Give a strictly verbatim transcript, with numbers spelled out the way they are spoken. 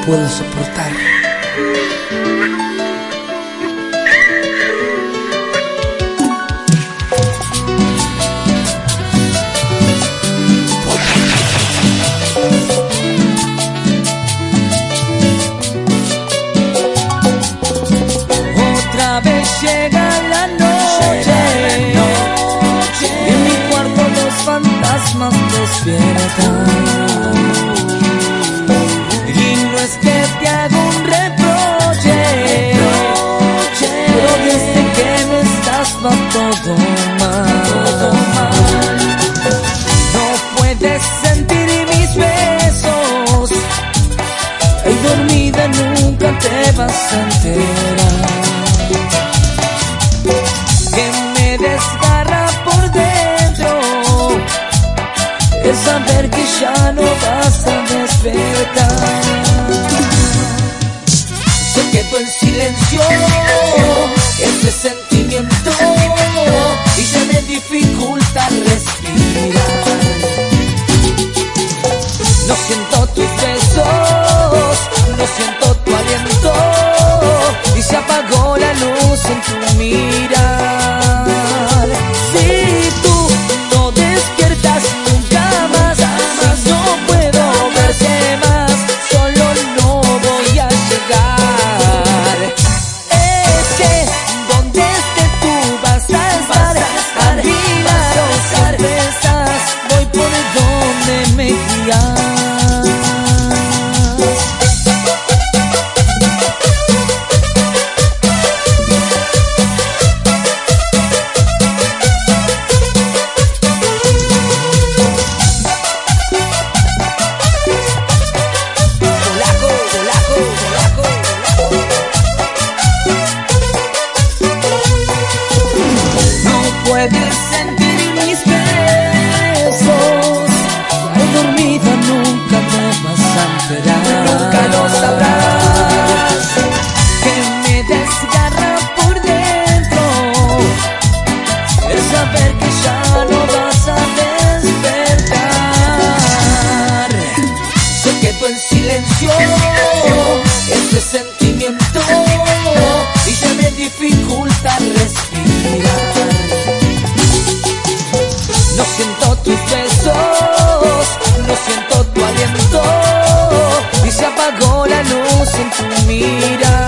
puedo soportar. Otra vez llega la noche, y en mi cuarto los fantasmas despiertan. Y no es que te hago un reproche, pero desde que no estás va todo mal. No puedes sentir mis besos, y dormida nunca te vas a enterar. Que me desgarra por dentro es saber que ya no vas a despertar. Se quedó en silencio ese sentimiento y se me dificulta respirar. No siento tus besos, no siento tu aliento, y se apagó la luz en tu mirar. Si tú no despiertas nunca más, más no puedo verte más, solo no voy a llegar. Es que donde estés tú vas a estar, a mi lado siempre estás, voy por donde me guías. Puedes sentir mis besos, ay dormida nunca te vas a enterar, nunca lo sabrás. Que me desgarra por dentro es saber que ya no vas a despertar. Se quedó en silencio ese sentimiento y se me dificulta respirar. No siento tus besos, no siento tu aliento, y se apagó la luz en tu mirada.